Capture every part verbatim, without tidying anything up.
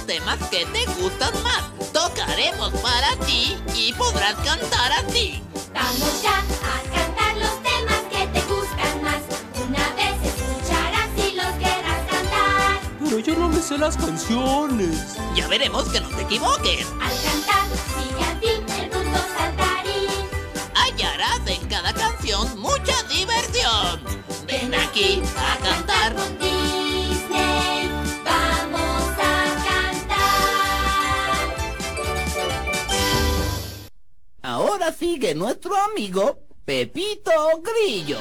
temas que te gustan más. Tocaremos para ti y podrás cantar así. Vamos ya a cantar los temas que te gustan más. Una vez escucharás y los querrás cantar. Pero yo no me sé las canciones. Ya veremos que no te equivoques. Al cantar, sigue a ti el punto saltarín. Hallarás en cada canción mucha diversión. Ven aquí a cantar con Disney. Vamos a cantar. Ahora sigue nuestro amigo Pepito Grillo.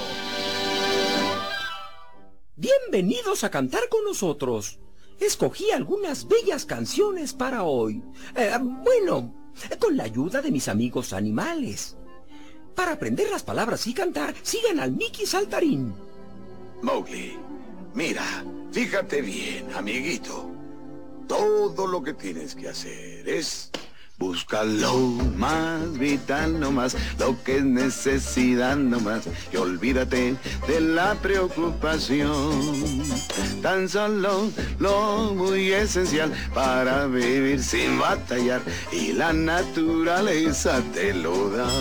Bienvenidos a cantar con nosotros. Escogí algunas bellas canciones para hoy. Eh, bueno, con la ayuda de mis amigos animales. Para aprender las palabras y cantar, sigan al Mickey Saltarín. Mowgli, mira, fíjate bien, amiguito. Todo lo que tienes que hacer es buscar lo más vital nomás, lo que es necesidad nomás, y olvídate de la preocupación. Tan solo lo muy esencial para vivir sin batallar, y la naturaleza te lo da.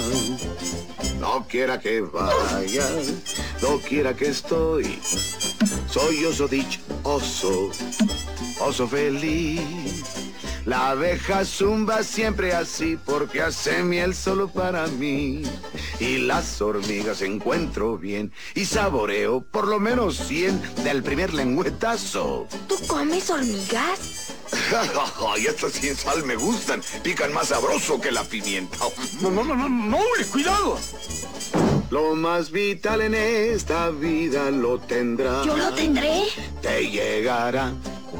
No quiera que vaya, no quiera que estoy, soy oso dichoso, oso feliz. La abeja zumba siempre así porque hace miel solo para mí. Y las hormigas encuentro bien y saboreo por lo menos cien del primer lengüetazo. ¿Tú comes hormigas? Y estas sin sal me gustan, pican más sabroso que la pimienta. No, no, no, no, no, cuidado. Lo más vital en esta vida lo tendrás. ¿Yo lo tendré? Te llegará.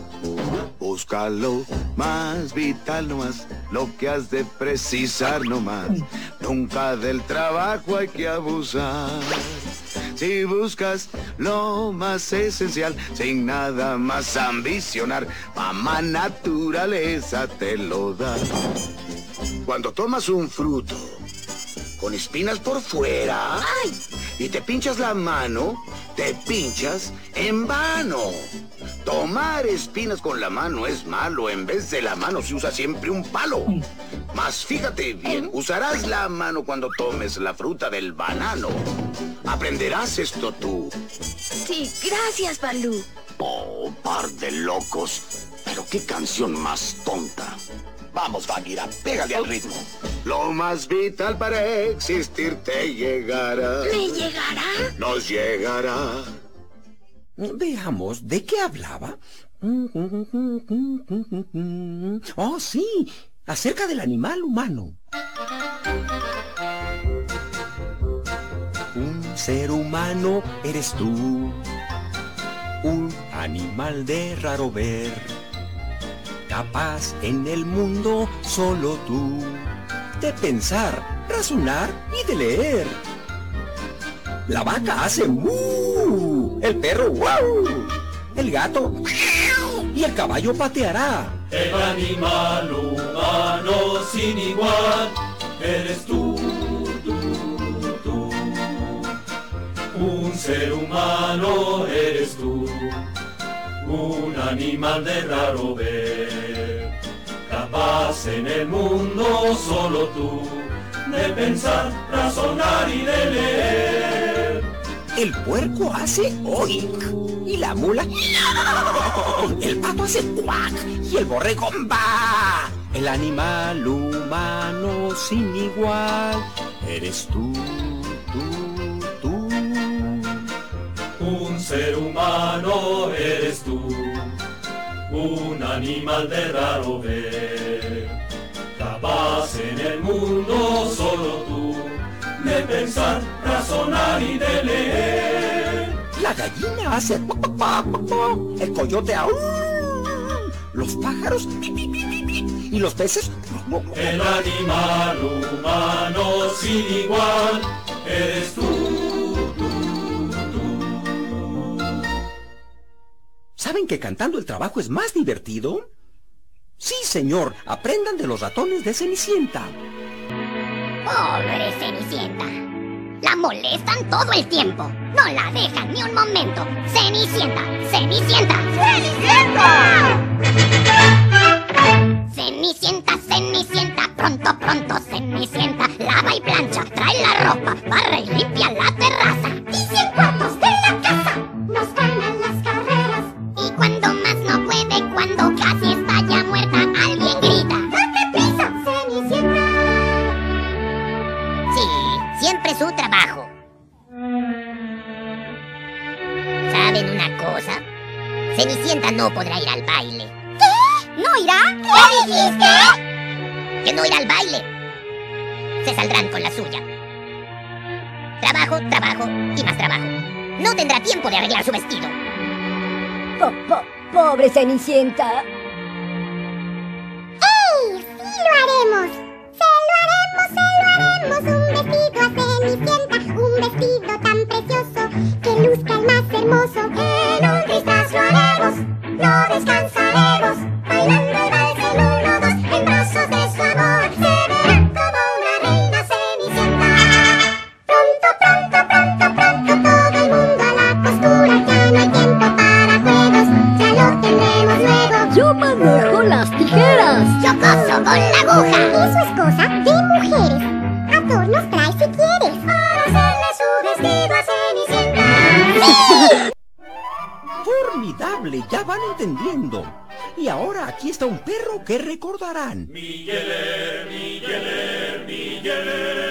Búscalo más vital nomás, lo que has de precisar nomás. Nunca del trabajo hay que abusar. Si buscas lo más esencial, sin nada más ambicionar, mamá naturaleza te lo da. Cuando tomas un fruto con espinas por fuera, ¡ay!, y te pinchas la mano, te pinchas en vano. Tomar espinas con la mano es malo. En vez de la mano se usa siempre un palo. Mas fíjate bien, usarás la mano cuando tomes la fruta del banano. ¿Aprenderás esto tú? Sí, gracias, Balú. Oh, par de locos. Pero qué canción más tonta. Vamos, Bagheera, pégale al ritmo. Lo más vital para existir te llegará. ¿Me llegará? Nos llegará. Veamos, ¿de qué hablaba? Oh, sí, acerca del animal humano. Un ser humano eres tú, un animal de raro ver, capaz en el mundo solo tú de pensar, razonar y de leer. La vaca hace mu, el perro wow, el gato y el caballo pateará. El animal humano sin igual eres tú, tú, tú. Un ser humano eres tú, un animal de raro ver, capaz en el mundo solo tú de pensar, razonar y de leer. El puerco hace oink y la mula el pato hace cuac y el borrego va. El animal humano sin igual eres tú, tú, tú. Un ser humano eres tú, un animal de raro ver, capaz en el mundo solo tú de pensar, razonar y de leer. La gallina hace po, po, po, po, po. El coyote aún, los pájaros pi, pi, pi, pi, pi. Y los peces. El animal humano sin igual eres tú, tú, tú. ¿Saben que cantando el trabajo es más divertido? Sí, señor, aprendan de los ratones de Cenicienta. Pobre Cenicienta. La molestan todo el tiempo. No la dejan ni un momento. Cenicienta, Cenicienta, ¡Cenicienta! Cenicienta, Cenicienta, pronto, pronto, Cenicienta, lava y plancha, trae la ropa, barre y limpia la terraza. Y cien cuartos de la casa nos ganan las carreras. Y cuando más no puede, cuando casi está ya muerta, alguien grita: ¡date prisa, Cenicienta! Sí, siempre su trabajo. ¿Saben una cosa? Cenicienta no podrá ir al baile. ¿Qué? ¿No irá? ¿Qué dijiste? Que no irá al baile. Se saldrán con la suya. Trabajo, trabajo y más trabajo. No tendrá tiempo de arreglar su vestido. Po, po, pobre Cenicienta. ¡Ey! ¡Sí lo haremos! ¡Se lo haremos, se lo haremos! Un vestido a Cenicienta, un vestido tan precioso que luzca el más hermoso. En un disfraz lo haremos, no descansaremos, bailando el vals en uno, dos, en brazos de su amor. Se verá como una reina Cenicienta. Pronto, pronto, pronto, pronto, todo el mundo a la costura. Ya no hay tiempo para juegos, ya lo tendremos luego. Yo manejo las tijeras. Yo coso con la aguja. Eso es cosa de mujeres. Adornos trae si quieres para hacerle su vestido a Cenicienta. ¡Sí! Formidable, ya van entendiendo. Y ahora aquí está un perro que recordarán. Migueler, Migueler, Migueler.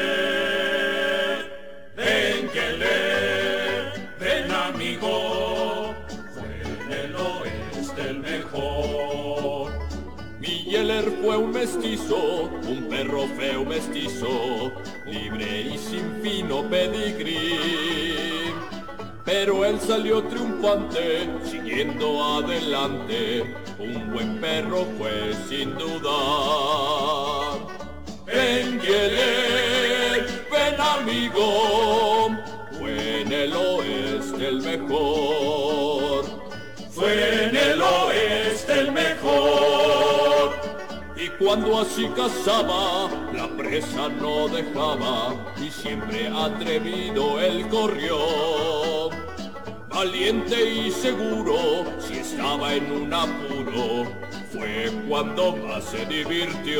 Ven, Migueler, ven amigo. Fue en el oeste el mejor. Migueler fue un mestizo, un perro feo mestizo, libre y sin fino pedigrí. Pero él salió triunfante, siguiendo adelante, un buen perro fue sin duda. Ven, Migueler, ven amigo, fue en el oeste el mejor. Fue en el oeste el mejor. Y cuando así cazaba, la presa no dejaba, y siempre atrevido él corrió. Valiente y seguro, si estaba en un apuro, fue cuando más se divirtió.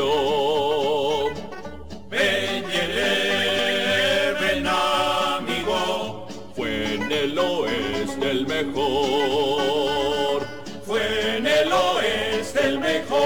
Ven, Migueler, ven amigo, fue en el oeste el mejor. Fue en el oeste el mejor.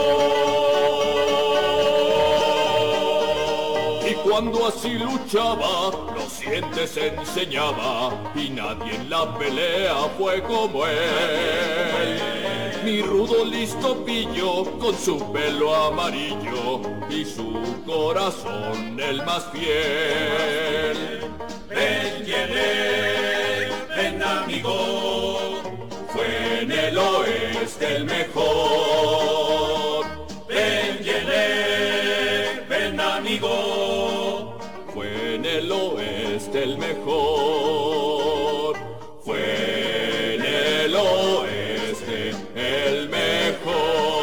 Y cuando así luchaba, los dientes enseñaba, y nadie en la pelea fue como él. Mi rudo listo pillo, con su pelo amarillo, y su corazón el más fiel. Ven, Migueler, ven amigo, fue en el oeste el mejor. Ven, Migueler, ven amigo, fue en el oeste el mejor. Fue en el oeste el mejor.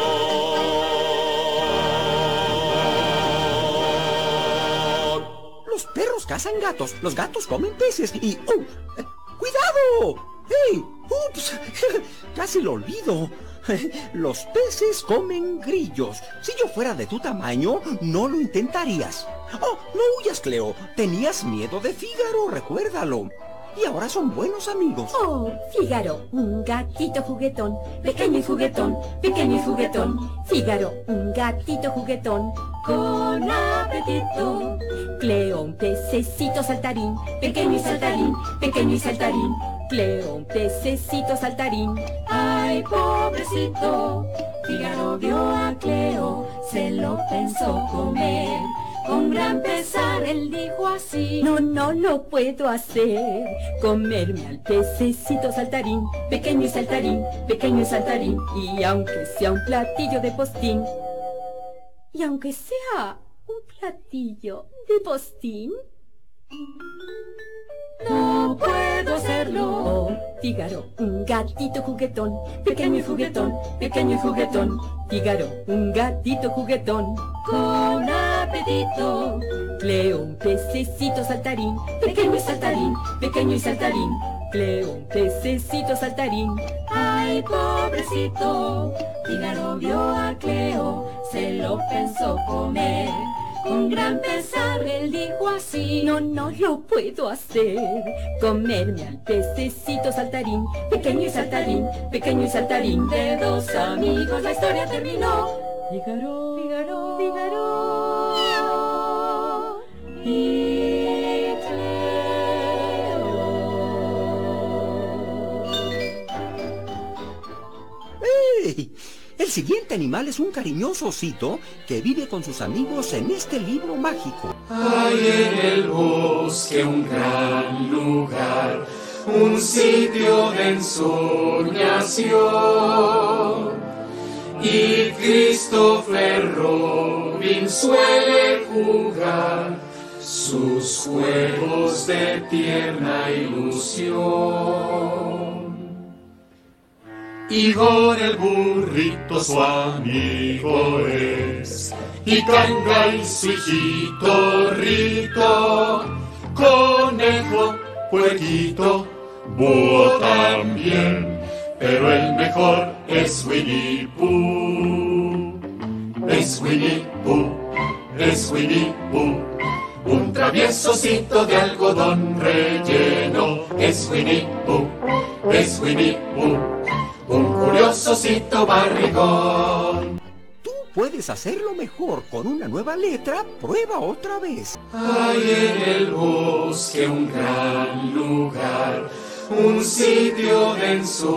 Los perros cazan gatos, los gatos comen peces y... ¡Oh! Eh, ¡Cuidado! ¡Hey! ¡Ups! Casi lo olvido. Los peces comen grillos. Si yo fuera de tu tamaño, no lo intentarías. Oh, no huyas, Cleo. Tenías miedo de Fígaro, recuérdalo. Y ahora son buenos amigos. Oh, Fígaro, un gatito juguetón, pequeño y juguetón, pequeño y juguetón. Fígaro, un gatito juguetón, con apetito. Cleo, un pececito saltarín, pequeño y saltarín, pequeño y saltarín. Cleo, un pececito saltarín, ay, pobrecito. Fígaro vio a Cleo, se lo pensó comer. Con gran pesar él dijo así: no, no lo puedo hacer, comerme al pececito saltarín, pequeño y saltarín, pequeño y saltarín. Y aunque sea un platillo de postín, y aunque sea un platillo de postín, no puedo hacerlo. Oh, Fígaro, un gatito juguetón, pequeño y juguetón, pequeño y juguetón. Fígaro, un gatito juguetón, con apetito. Cleo, un pececito saltarín, pequeño y saltarín, pequeño y saltarín. Cleo, un pececito saltarín, ay, Ay, pobrecito, Fígaro vio a Cleo, se lo pensó comer. Con gran pesar él dijo así: no, no lo puedo hacer. Comerme al pececito saltarín, pequeño y saltarín, pequeño y saltarín. De dos amigos la historia terminó. Fígaro, Fígaro, Fígaro y Cleo. ¡Ey! El siguiente animal es un cariñoso osito que vive con sus amigos en este libro mágico. Hay en el bosque un gran lugar, un sitio de ensoñación. Y Christopher Robin suele jugar sus juegos de tierna ilusión. Igor el burrito su amigo es, y Kanga su hijito Rito, conejo, puerquito, búho también, pero el mejor es Winnie Pooh. Es Winnie Pooh, es Winnie Pooh, un traviesocito de algodón relleno. Es Winnie Pooh, es Winnie Pooh, un curiosocito barrigón. Tú puedes hacerlo mejor con una nueva letra. Prueba otra vez. Hay en el bosque un gran lugar, un sitio de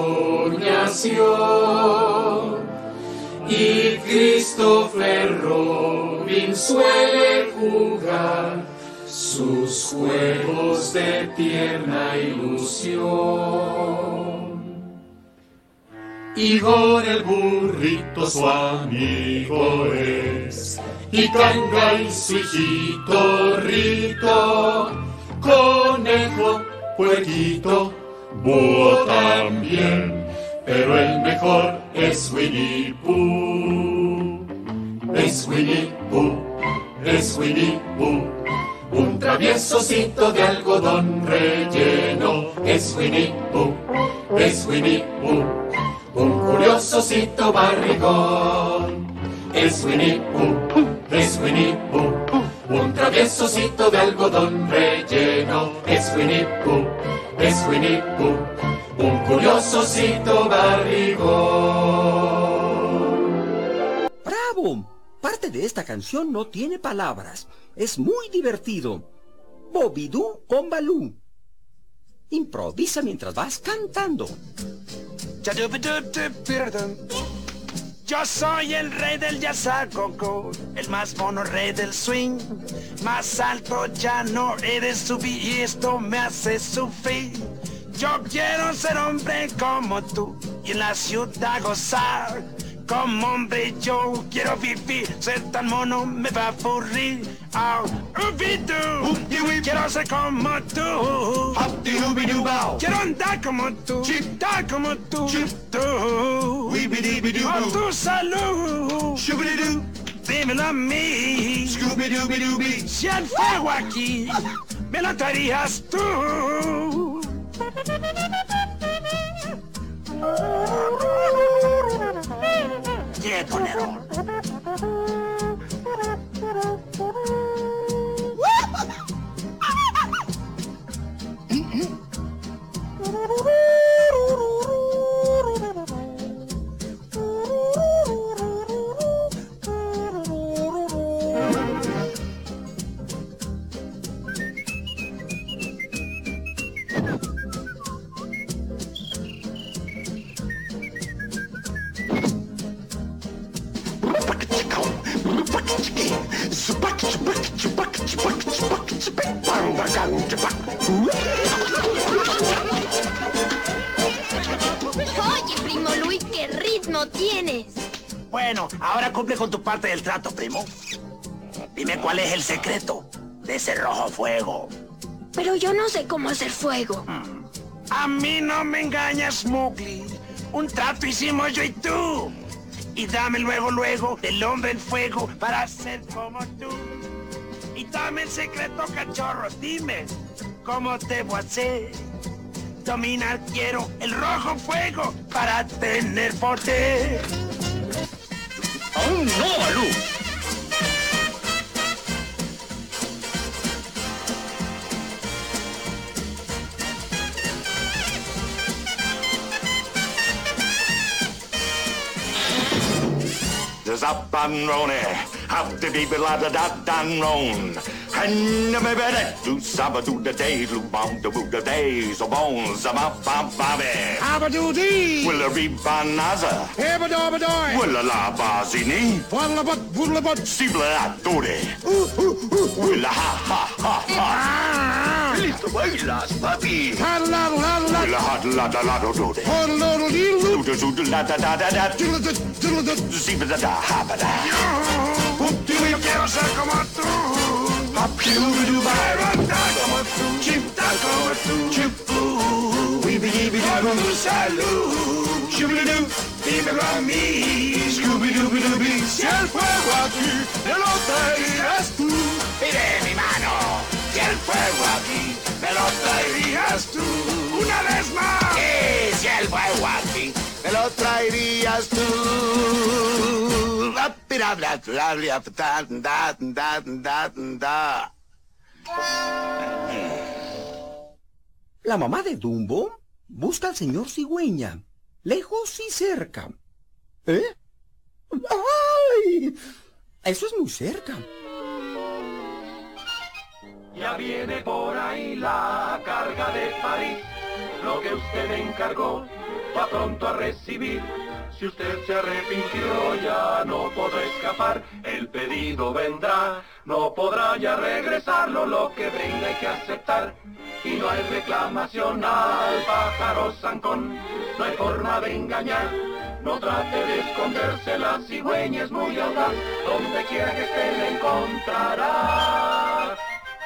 ensoñación. Y Christopher Robin suele jugar sus juegos de tierna ilusión. Igor el burrito su amigo es, y Kanga y su hijito Rito, conejo, puerquito, búho también, pero el mejor es Winnie Pooh. Es Winnie Pooh, es Winnie Pooh, un traviesocito de algodón relleno. Es Winnie Pooh, es Winnie Pooh, un curiosocito barrigón. Es Winnie Pooh, es Winnie Pooh, un traviesocito de algodón relleno. Es Winnie Pooh, es Winnie Pooh, un curiosocito barrigón. ¡Bravo! Parte de esta canción no tiene palabras. Es muy divertido. Bobidú con Balú. Improvisa mientras vas cantando. Yo soy el rey del yazacoco, el más mono rey del swing. Más alto ya no he de subir y esto me hace sufrir. Yo quiero ser hombre como tú y en la ciudad gozar. Como hombre yo quiero vivir, ser tan mono me va a aburrir. Oh, Ubidú, quiero ser como tú. Quiero andar como tú, dar como tú. Tú, por tu salud, dímelo a mí. Si el fuego aquí me lo traerías tú. Quieto, Nerón. Oye, primo Luis, ¿qué ritmo tienes? Bueno, ahora cumple con tu parte del trato, primo. Dime cuál es el secreto de ese rojo fuego. Pero yo no sé cómo hacer fuego. Hmm. A mí no me engañas, Mowgli. Un trato hicimos yo y tú. Y dame luego, luego, del hombre en fuego para ser como tú. Y dame el secreto, cachorro. Dime, ¿cómo debo hacer dominar quiero el rojo fuego para tener poder. ¡Aún no, Balú! Up and roan have to be la da da dan roan. And me better do saba do the day, do bomb the boot the days, so bones, I'm up, I'm bobby. Abadoo dee! Will a ribanaza? Hebadobadoi! Will a la bazini? Wallabat, woolabat! Sibla atore. Will a ha ha ha ha. Listo bailas, papi. Talalala! Will a hot la da la do do de. Hodlododilu! Do do do la da da da da. Sibla da da ha ba da. Yo quiero ser como tú. Papi-doo-doo-bye, como tú. Chipta como tú. Chipú. Weeby-dee-bee-doo. Salud. Shubidoo. Dímelo a mí. Scooby-Dooby-Dooby. Si el fuego aquí me lo traerías tú. Mire mi mano. Si el fuego aquí me lo traerías tú. Una vez más. Sí, si el fuego aquí me lo traerías tú. La mamá de Dumbo busca al señor Cigüeña, lejos y cerca. ¿Eh? ¡Ay! Eso es muy cerca. Ya viene por ahí la carga de París, lo que usted encargó va pronto a recibir. Si usted se arrepintió ya no podrá escapar, el pedido vendrá, no podrá ya regresarlo, lo que venga hay que aceptar. Y no hay reclamación al pájaro zancón, no hay forma de engañar, no trate de esconderse, la cigüeña es muy audaz, donde quiera que esté la encontrará.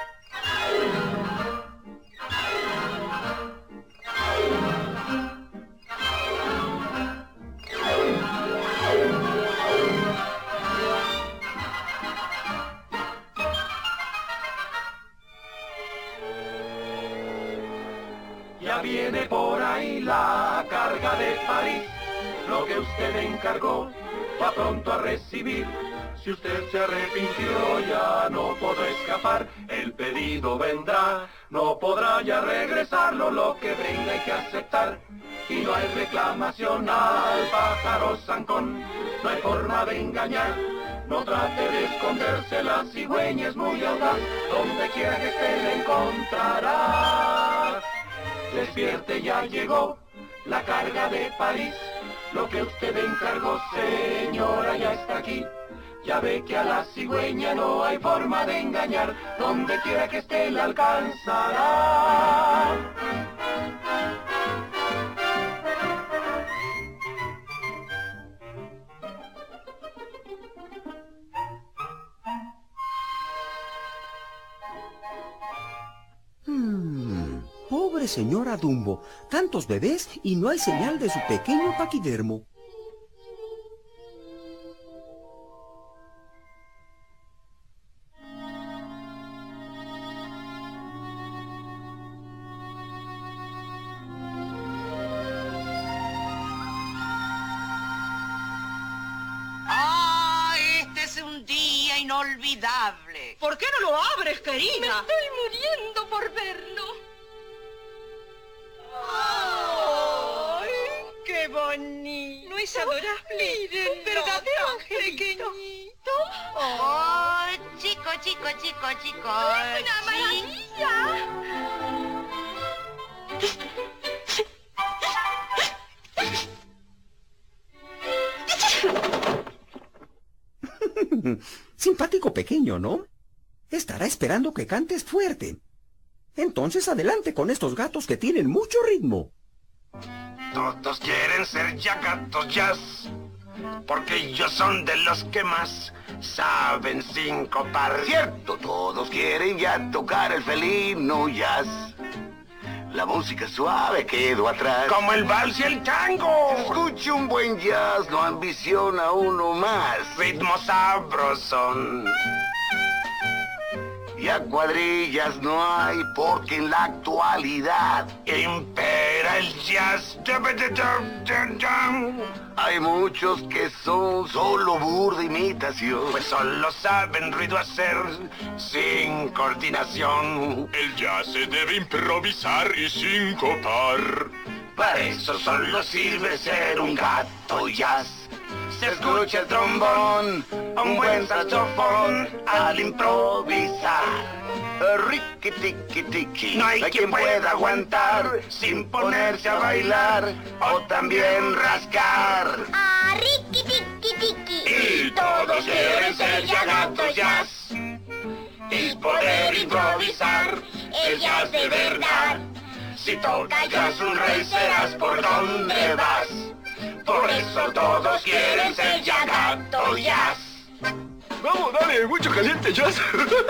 Ya viene por ahí la carga de París, lo que usted encargó va pronto a recibir. Si usted se arrepintió ya no podrá escapar, el pedido vendrá, no podrá ya regresarlo, lo que venga hay que aceptar. Y no hay reclamación al pájaro zancón, no hay forma de engañar, no trate de esconderse, la cigüeña es muy audaz, donde quiera que esté la encontrará. Despierte, ya llegó la carga de París, lo que usted encargó, señora, ya está aquí. Ya ve que a la cigüeña no hay forma de engañar, donde quiera que esté la alcanzará. Hmm, pobre señora Dumbo, tantos bebés y no hay señal de su pequeño paquidermo. Inolvidable. ¿Por qué no lo abres, querida? Me estoy muriendo por verlo. ¡Ay, qué bonito! No es adorable. Miren, Un verdadero angelito. pequeñito. Oh, chico, chico, chico, chico. ¡Es una maravilla! Simpático pequeño, ¿no? Estará esperando que cantes fuerte. Entonces adelante con estos gatos que tienen mucho ritmo. Todos quieren ser ya gatos jazz, porque ellos son de los que más saben sincopar. Cierto, todos quieren ya tocar el felino jazz. La música suave quedó atrás. Como el vals y el tango. Escuche un buen jazz, no ambiciona uno más. Ritmo sabrosón. Ya cuadrillas no hay porque en la actualidad impera el jazz. Hay muchos que son solo burda imitación. Pues solo saben ruido hacer sin coordinación. El jazz se debe improvisar y sincopar. Para eso solo sirve ser un gato jazz. Se escucha el trombón, un buen saxofón al improvisar. Riqui tiqui tiqui, No hay quien pueda aguantar sin ponerse a bailar o también rascar. Ah, riqui tiqui tiqui. Y todos quieren ser ya gatos jazz. Y poder improvisar el jazz de verdad. Si tocas jazz un rey serás por donde vas. Por eso todos quieren ser ya gato jazz. Vamos, dale, mucho caliente jazz.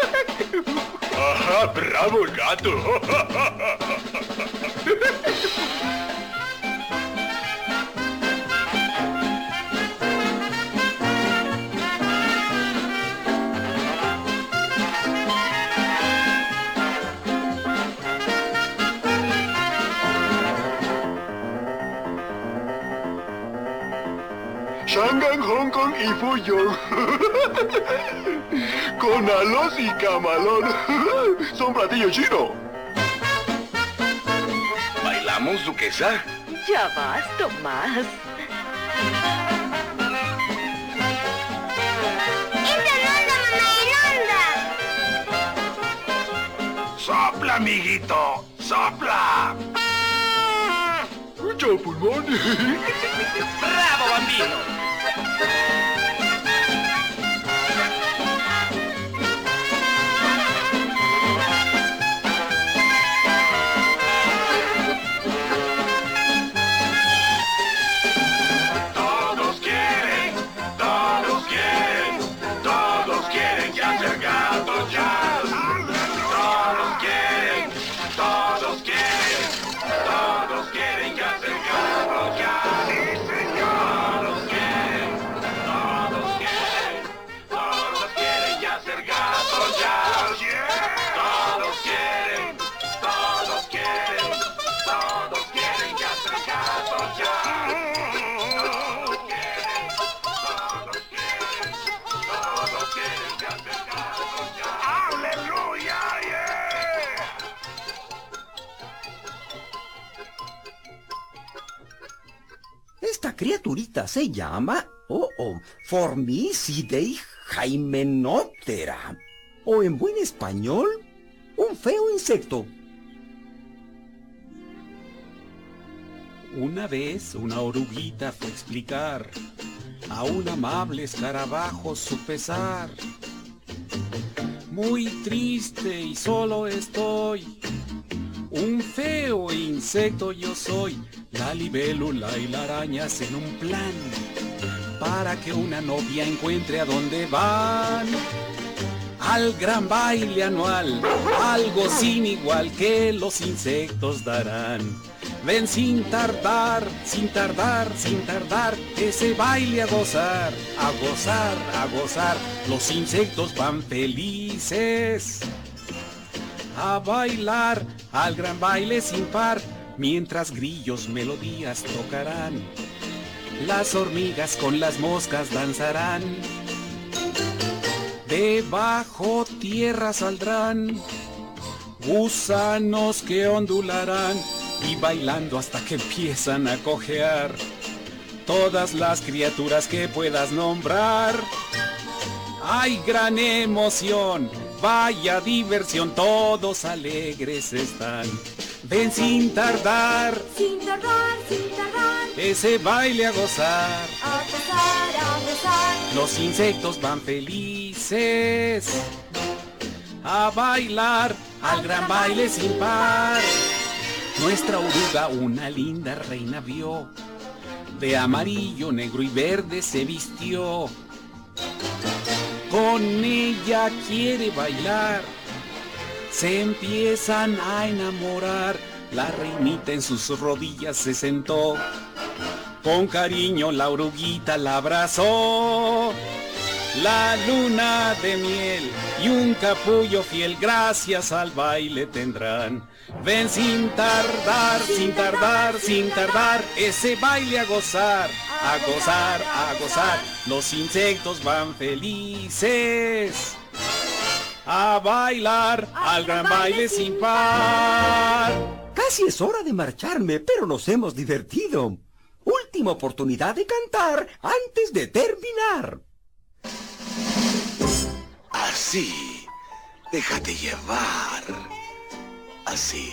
Ajá, bravo el gato. Shanghai, Hong Kong y Fuyong. Con alos y camalón. Son platillos chinos. ¿Bailamos, duquesa? Ya vas, Tomás. ¡Entra en onda, mamá, en onda! ¡Sopla, amiguito! ¡Sopla! Mucho pulmón. ¡Bravo, bambino! Todos quieren, todos quieren, todos quieren ya ser gatos jazz. Todos quieren, todos quieren, todos quieren ya ser gatos jazz. Sí, señor. Todos quieren, todos quieren, todos quieren ya ser gatos jazz. Todos quieren, todos quieren, todos quieren ya ser gatos jazz. ¡Aleluya! Yeah. Esta criaturita se llama, oh, oh, Formicidae Hymenoptera, o en buen español, un feo insecto. Una vez una oruguita fue a explicar a un amable escarabajo su pesar. Muy triste y solo estoy, un feo insecto yo soy. La libélula y la araña hacen un plan para que una novia encuentre a dónde van. Al gran baile anual, algo sin igual que los insectos darán. Ven sin tardar, sin tardar, sin tardar, ese baile a gozar, a gozar, a gozar. Los insectos van felices a bailar al gran baile sin par, mientras grillos melodías tocarán. Las hormigas con las moscas danzarán. Debajo tierra saldrán gusanos que ondularán y bailando hasta que empiezan a cojear todas las criaturas que puedas nombrar. ¡Ay, gran emoción! ¡Vaya diversión! Todos alegres están. Ven sin tardar, Sin tardar, sin tardar, ese baile a gozar. a gozar, a gozar. Los insectos van felices a bailar al gran baile sin par. Nuestra oruga una linda reina vio, de amarillo, negro y verde se vistió. Con ella quiere bailar, se empiezan a enamorar. La reinita en sus rodillas se sentó, con cariño la oruguita la abrazó. la luna de miel y un capullo fiel gracias al baile tendrán. Ven sin tardar, sin tardar, sin tardar, ese baile a gozar, a gozar, a gozar. Los insectos van felices a bailar al gran baile sin par. Casi es hora de marcharme, pero nos hemos divertido. Última oportunidad de cantar antes de terminar. Así, déjate llevar. Así.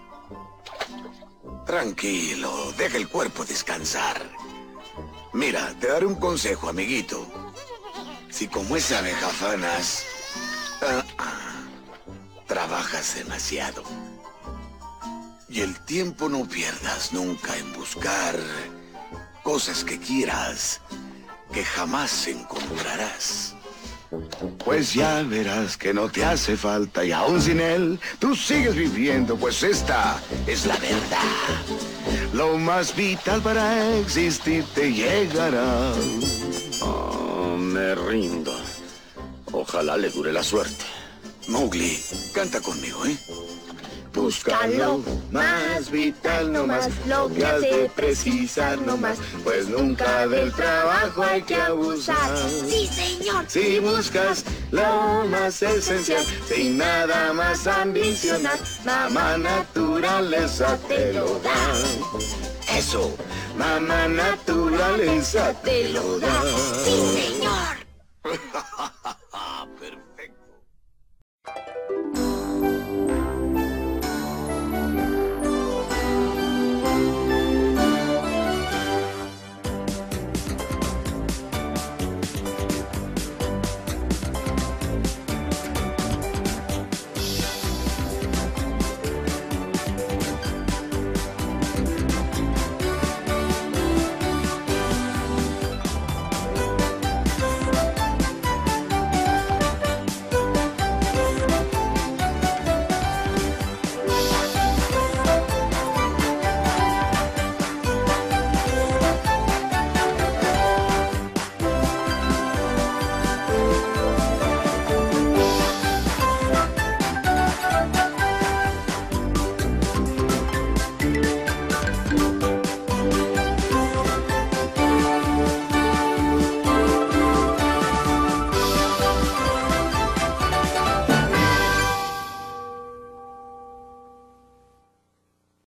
Tranquilo, deja el cuerpo descansar. Mira, te daré un consejo, amiguito. Si como esa abeja fanas, uh, uh, trabajas demasiado. Y el tiempo no pierdas nunca en buscar cosas que quieras, que jamás encontrarás. Pues ya verás que no te hace falta y aún sin él, tú sigues viviendo, pues esta es la verdad. Lo más vital para existir te llegará. Oh, me rindo. Ojalá le dure la suerte. Mowgli, canta conmigo, ¿eh? Busca lo más vital nomás, lo que has de precisar nomás, pues nunca del trabajo hay que abusar. Sí, señor. Si buscas lo más esencial, sin nada más ambicionar, mamá naturaleza te lo da. Eso, mamá naturaleza te lo da. Sí, señor.